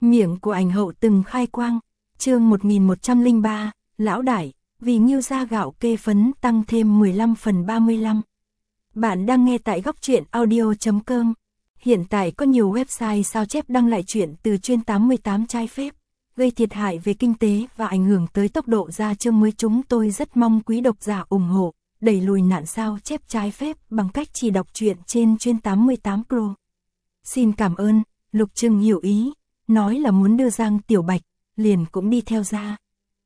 Miệng của ảnh hậu từng khai quang. Chương 1103, lão đại, vì Ngưu gia gạo kê phấn tăng thêm 15 phần 35. Bạn đang nghe tại góc truyện audio.com. Hiện tại có nhiều website sao chép đăng lại chuyện từ Chuyên 88 trái phép, gây thiệt hại về kinh tế và ảnh hưởng tới tốc độ ra chương mới. Chúng tôi rất mong quý độc giả ủng hộ, đẩy lùi nạn sao chép trái phép bằng cách chỉ đọc truyện trên Chuyên 88 Pro. Xin cảm ơn. Lục Trừng hiểu ý, nói là muốn đưa Giang Tiểu Bạch, liền cũng đi theo ra.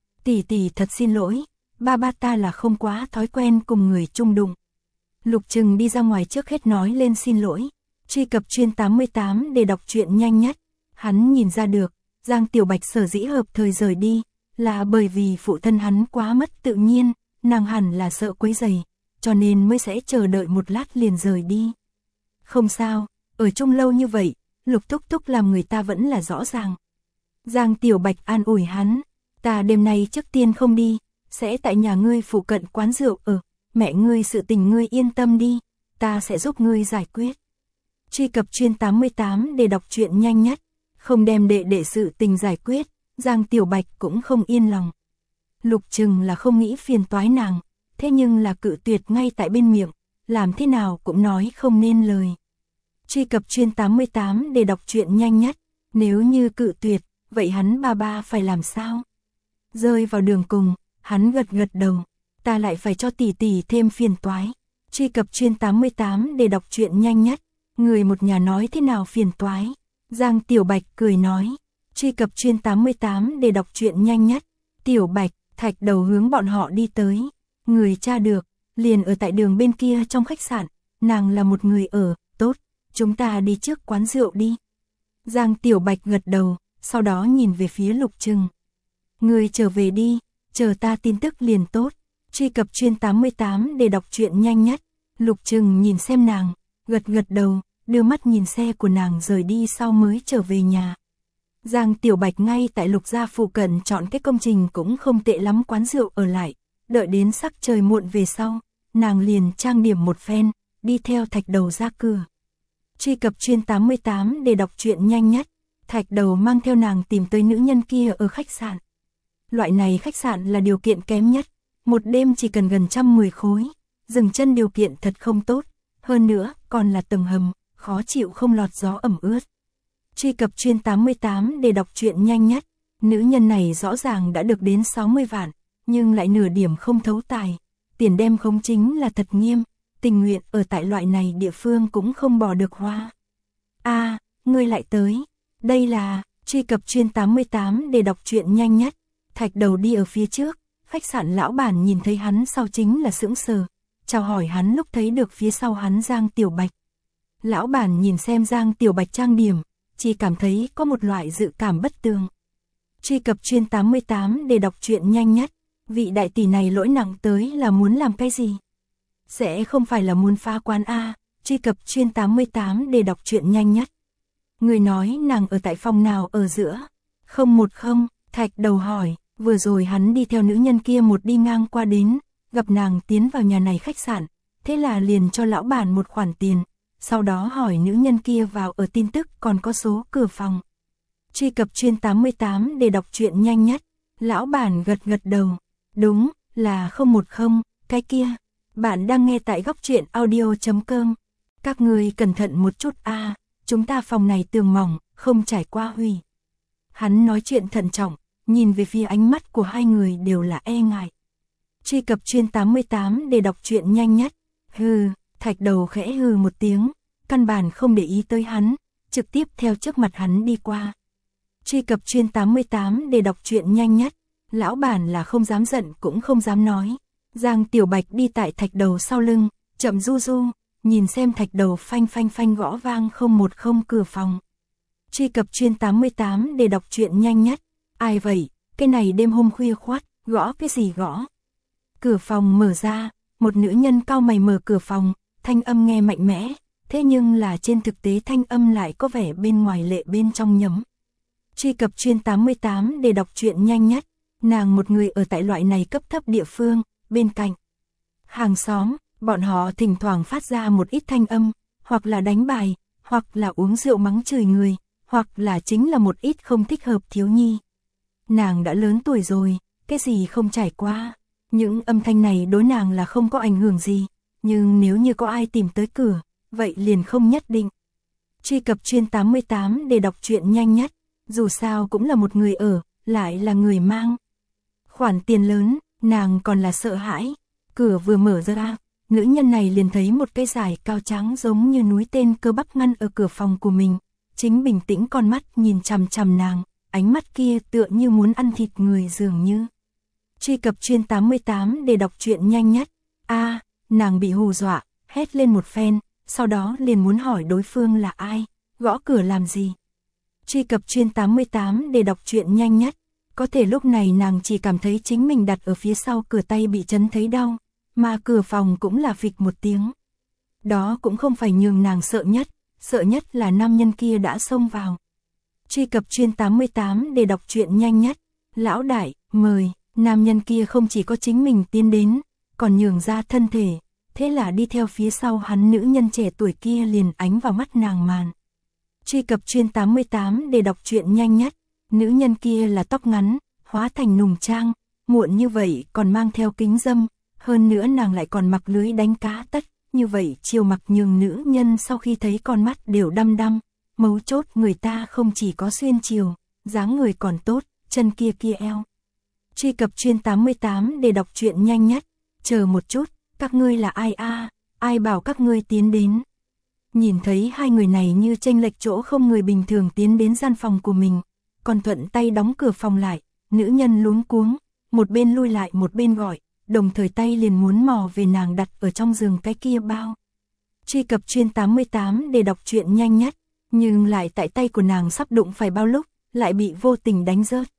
Tỷ thật xin lỗi, ba ta là không quá thói quen cùng người chung đụng. Lục Trừng đi ra ngoài trước hết nói lên xin lỗi. Truy cập Chuyên 88 để đọc truyện nhanh nhất. Hắn nhìn ra được, Giang Tiểu Bạch sở dĩ hợp thời rời đi, là bởi vì phụ thân hắn quá mất tự nhiên, nàng hẳn là sợ quấy rầy, cho nên mới sẽ chờ đợi một lát liền rời đi. Không sao, ở chung lâu như vậy, Lục Thúc Thúc làm người ta vẫn là rõ ràng. Giang Tiểu Bạch an ủi hắn, ta đêm nay trước tiên không đi, sẽ tại nhà ngươi phụ cận quán rượu ở, mẹ ngươi sự tình ngươi yên tâm đi, ta sẽ giúp ngươi giải quyết. Truy cập Chuyên 88 để đọc truyện nhanh nhất, không đem đệ sự tình giải quyết, Giang Tiểu Bạch cũng không yên lòng. Lục Trừng là không nghĩ phiền toái nàng, thế nhưng là cự tuyệt ngay tại bên miệng, làm thế nào cũng nói không nên lời. Truy cập Chuyên 88 để đọc truyện nhanh nhất, nếu như cự tuyệt, vậy hắn ba phải làm sao? Rơi vào đường cùng, hắn gật đầu, ta lại phải cho tỷ thêm phiền toái. Truy cập Chuyên 88 để đọc truyện nhanh nhất, người một nhà nói thế nào phiền toái? Giang Tiểu Bạch cười nói. Truy cập Chuyên 88 để đọc truyện nhanh nhất, Tiểu Bạch, Thạch Đầu hướng bọn họ đi tới. Người tra được, liền ở tại đường bên kia trong khách sạn, nàng là một người ở, tốt, chúng ta đi trước quán rượu đi. Giang Tiểu Bạch gật đầu, sau đó nhìn về phía Lục Trừng. Người trở về đi, chờ ta tin tức liền tốt. Truy cập Chuyên 88 để đọc truyện nhanh nhất. Lục Trừng nhìn xem nàng, gật đầu, đưa mắt nhìn xe của nàng rời đi sau mới trở về nhà. Giang Tiểu Bạch ngay tại Lục gia phụ cận chọn cái công trình cũng không tệ lắm quán rượu ở lại, đợi đến sắc trời muộn về sau, nàng liền trang điểm một phen, đi theo Thạch Đầu ra cửa. Truy cập Chuyên 88 để đọc truyện nhanh nhất, Thạch Đầu mang theo nàng tìm tới nữ nhân kia ở khách sạn. Loại này khách sạn là điều kiện kém nhất, một đêm chỉ cần gần 110 khối, dừng chân điều kiện thật không tốt, hơn nữa còn là tầng hầm, khó chịu không lọt gió ẩm ướt. Truy cập Chuyên 88 để đọc truyện nhanh nhất, nữ nhân này rõ ràng đã được đến 60 vạn, nhưng lại nửa điểm không thấu tài, tiền đem không chính là thật nghiêm, tình nguyện ở tại loại này địa phương cũng không bỏ được hoa. Ngươi lại tới, đây là, truy cập Chuyên 88 để đọc truyện nhanh nhất, Thạch Đầu đi ở phía trước, khách sạn lão bản nhìn thấy hắn sau chính là sững sờ, chào hỏi hắn lúc thấy được phía sau hắn Giang Tiểu Bạch. Lão bản nhìn xem Giang Tiểu Bạch trang điểm, chỉ cảm thấy có một loại dự cảm bất tường. Truy cập Chuyên 88 để đọc truyện nhanh nhất, vị đại tỷ này lỗi nặng tới là muốn làm cái gì? Sẽ không phải là muốn phá quán a? Truy cập Chuyên 88 để đọc truyện nhanh nhất. Người nói nàng ở tại phòng nào ở giữa? 010, Thạch Đầu hỏi, vừa rồi hắn đi theo nữ nhân kia một đi ngang qua đến, gặp nàng tiến vào nhà này khách sạn, thế là liền cho lão bản một khoản tiền, sau đó hỏi nữ nhân kia vào ở tin tức còn có số cửa phòng. Truy cập Chuyên 88 để đọc truyện nhanh nhất, lão bản gật đầu, đúng, là 010, cái kia. Bạn đang nghe tại góc truyện audio.com. Các người cẩn thận một chút a, chúng ta phòng này tường mỏng, không trải qua hủy. Hắn nói chuyện thận trọng, nhìn về phía ánh mắt của hai người đều là e ngại. Truy cập Chuyên 88 để đọc truyện nhanh nhất. Thạch Đầu khẽ hừ một tiếng, căn bản không để ý tới hắn, trực tiếp theo trước mặt hắn đi qua. Truy cập Chuyên 88 để đọc truyện nhanh nhất, lão bản là không dám giận cũng không dám nói. Giang Tiểu Bạch đi tại Thạch Đầu sau lưng, chậm du, nhìn xem Thạch Đầu phanh gõ vang 010 cửa phòng. Truy cập Chuyên 88 để đọc truyện nhanh nhất, ai vậy, cái này đêm hôm khuya khoắt, gõ cái gì gõ? Cửa phòng mở ra, một nữ nhân cau mày mở cửa phòng, thanh âm nghe mạnh mẽ, thế nhưng là trên thực tế thanh âm lại có vẻ bên ngoài lệ bên trong nhấm. Truy cập Chuyên 88 để đọc truyện nhanh nhất, nàng một người ở tại loại này cấp thấp địa phương, bên cạnh hàng xóm, bọn họ thỉnh thoảng phát ra một ít thanh âm, hoặc là đánh bài, hoặc là uống rượu mắng chửi người, hoặc là chính là một ít không thích hợp thiếu nhi. Nàng đã lớn tuổi rồi, cái gì không trải qua. Những âm thanh này đối nàng là không có ảnh hưởng gì, nhưng nếu như có ai tìm tới cửa, vậy liền không nhất định. Truy cập chuyên 88 để đọc truyện nhanh nhất, dù sao cũng là một người ở, lại là người mang khoản tiền lớn, nàng còn là sợ hãi. Cửa vừa mở ra, nữ nhân này liền thấy một cái dài cao trắng giống như núi tên cơ bắp ngăn ở cửa phòng của mình, chính bình tĩnh con mắt nhìn chằm chằm nàng, ánh mắt kia tựa như muốn ăn thịt người dường như. Truy cập chuyên 88 để đọc truyện nhanh nhất. Nàng bị hù dọa, hét lên một phen, sau đó liền muốn hỏi đối phương là ai, gõ cửa làm gì. Truy cập chuyên 88 để đọc truyện nhanh nhất. Có thể lúc này nàng chỉ cảm thấy chính mình đặt ở phía sau cửa tay bị chấn thấy đau, mà cửa phòng cũng là phịch một tiếng. Đó cũng không phải nhường nàng sợ nhất là nam nhân kia đã xông vào. Truy cập chuyên 88 để đọc truyện nhanh nhất. Lão đại, mời. Nam nhân kia không chỉ có chính mình tiến đến, còn nhường ra thân thể, thế là đi theo phía sau hắn nữ nhân trẻ tuổi kia liền ánh vào mắt nàng màn. Truy cập chuyên 88 để đọc truyện nhanh nhất. Nữ nhân kia là tóc ngắn, hóa thành nùng trang, muộn như vậy còn mang theo kính dâm, hơn nữa nàng lại còn mặc lưới đánh cá tất, như vậy chiều mặc nhường nữ nhân sau khi thấy con mắt đều đăm đăm, mấu chốt người ta không chỉ có xuyên chiều, dáng người còn tốt, chân kia eo. Truy cập chuyên 88 để đọc truyện nhanh nhất. Chờ một chút, các ngươi là ai ai bảo các ngươi tiến đến. Nhìn thấy hai người này như chênh lệch chỗ không người bình thường tiến đến gian phòng của mình, còn thuận tay đóng cửa phòng lại, nữ nhân luống cuống, một bên lui lại một bên gọi, đồng thời tay liền muốn mò về nàng đặt ở trong giường cái kia bao. Truy cập chuyên 88 để đọc truyện nhanh nhất, nhưng lại tại tay của nàng sắp đụng phải bao lúc, lại bị vô tình đánh rớt.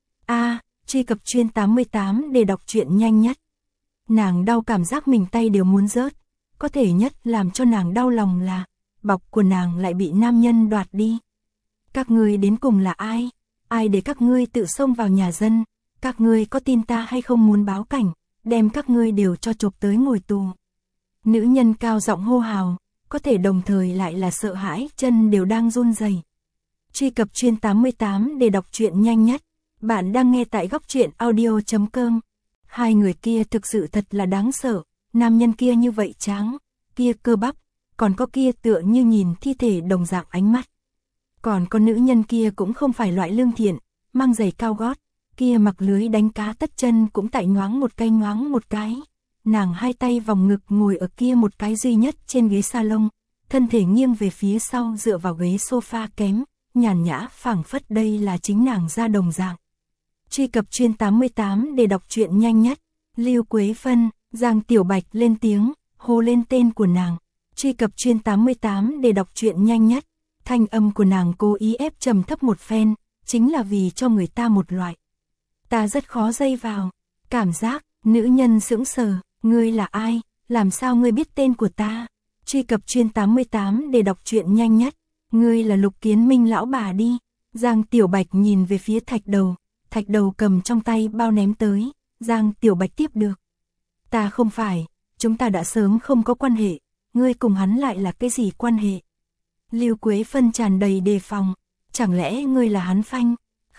Truy cập chuyên 88 để đọc truyện nhanh nhất. Nàng đau cảm giác mình tay đều muốn rớt, có thể nhất làm cho nàng đau lòng là, bọc của nàng lại bị nam nhân đoạt đi. Các ngươi đến cùng là ai? Ai để các ngươi tự xông vào nhà dân? Các ngươi có tin ta hay không muốn báo cảnh, đem các ngươi đều cho chộp tới ngồi tù. Nữ nhân cao giọng hô hào, có thể đồng thời lại là sợ hãi, chân đều đang run rẩy. Truy cập chuyên 88 để đọc truyện nhanh nhất. Bạn đang nghe tại góc truyện audio.com. Hai người kia thực sự thật là đáng sợ, nam nhân kia như vậy trắng, kia cơ bắp, còn có kia tựa như nhìn thi thể đồng dạng ánh mắt. Còn có nữ nhân kia cũng không phải loại lương thiện, mang giày cao gót, kia mặc lưới đánh cá tất chân cũng tại nhoáng một cái. Nàng hai tay vòng ngực ngồi ở kia một cái duy nhất trên ghế salon, thân thể nghiêng về phía sau dựa vào ghế sofa kém, nhàn nhã phảng phất đây là chính nàng ra đồng dạng. Truy cập chuyên 88 để đọc truyện nhanh nhất. Lưu Quế Phân, Giang Tiểu Bạch lên tiếng, hô lên tên của nàng. Truy cập chuyên 88 để đọc truyện nhanh nhất. Thanh âm của nàng cố ý ép trầm thấp một phen, chính là vì cho người ta một loại. Ta rất khó dây vào. Cảm giác, nữ nhân sững sờ, ngươi là ai, làm sao ngươi biết tên của ta? Truy cập chuyên 88 để đọc truyện nhanh nhất. Ngươi là Lục Kiến Minh lão bà đi. Giang Tiểu Bạch nhìn về phía Thạch Đầu cầm trong tay bao ném tới, Giang Tiểu Bạch tiếp được. Ta không phải, chúng ta đã sớm không có quan hệ, ngươi cùng hắn lại là cái gì quan hệ? Lưu Quế Phân tràn đầy đề phòng, chẳng lẽ ngươi là hắn phanh?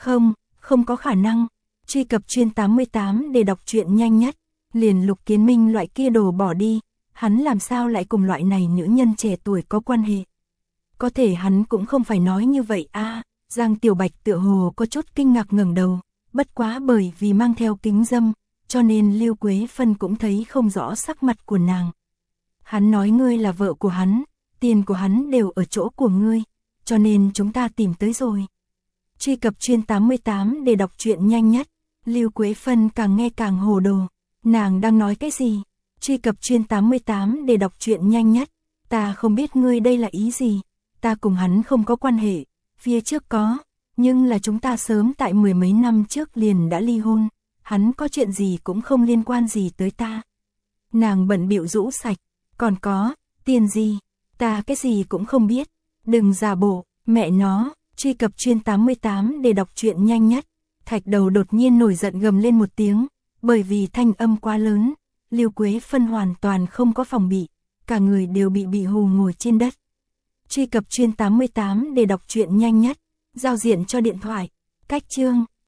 Không có khả năng. Truy cập chuyên 88 để đọc truyện nhanh nhất. Liền Lục Kiến Minh loại kia đồ bỏ đi, hắn làm sao lại cùng loại này nữ nhân trẻ tuổi có quan hệ? Có thể hắn cũng không phải nói như vậy Giang Tiểu Bạch tựa hồ có chút kinh ngạc ngẩng đầu, bất quá bởi vì mang theo kính dâm, cho nên Lưu Quế Phân cũng thấy không rõ sắc mặt của nàng. Hắn nói ngươi là vợ của hắn, tiền của hắn đều ở chỗ của ngươi, cho nên chúng ta tìm tới rồi. Truy cập chuyên 88 để đọc truyện nhanh nhất. Lưu Quế Phân càng nghe càng hồ đồ, nàng đang nói cái gì? Truy cập chuyên 88 để đọc truyện nhanh nhất. Ta không biết ngươi đây là ý gì, ta cùng hắn không có quan hệ. Phía trước có, nhưng là chúng ta sớm tại mười mấy năm trước liền đã ly hôn, hắn có chuyện gì cũng không liên quan gì tới ta. Nàng bận bịu rũ sạch, còn có, tiền gì, ta cái gì cũng không biết, đừng giả bộ, mẹ nó. Truy cập chuyên 88 để đọc truyện nhanh nhất. Thạch Đầu đột nhiên nổi giận gầm lên một tiếng, bởi vì thanh âm quá lớn, Lưu Quế Phân hoàn toàn không có phòng bị, cả người đều bị hù ngồi trên đất. Truy cập chuyên 88 để đọc truyện nhanh nhất. giao diện cho điện thoại. Cách chương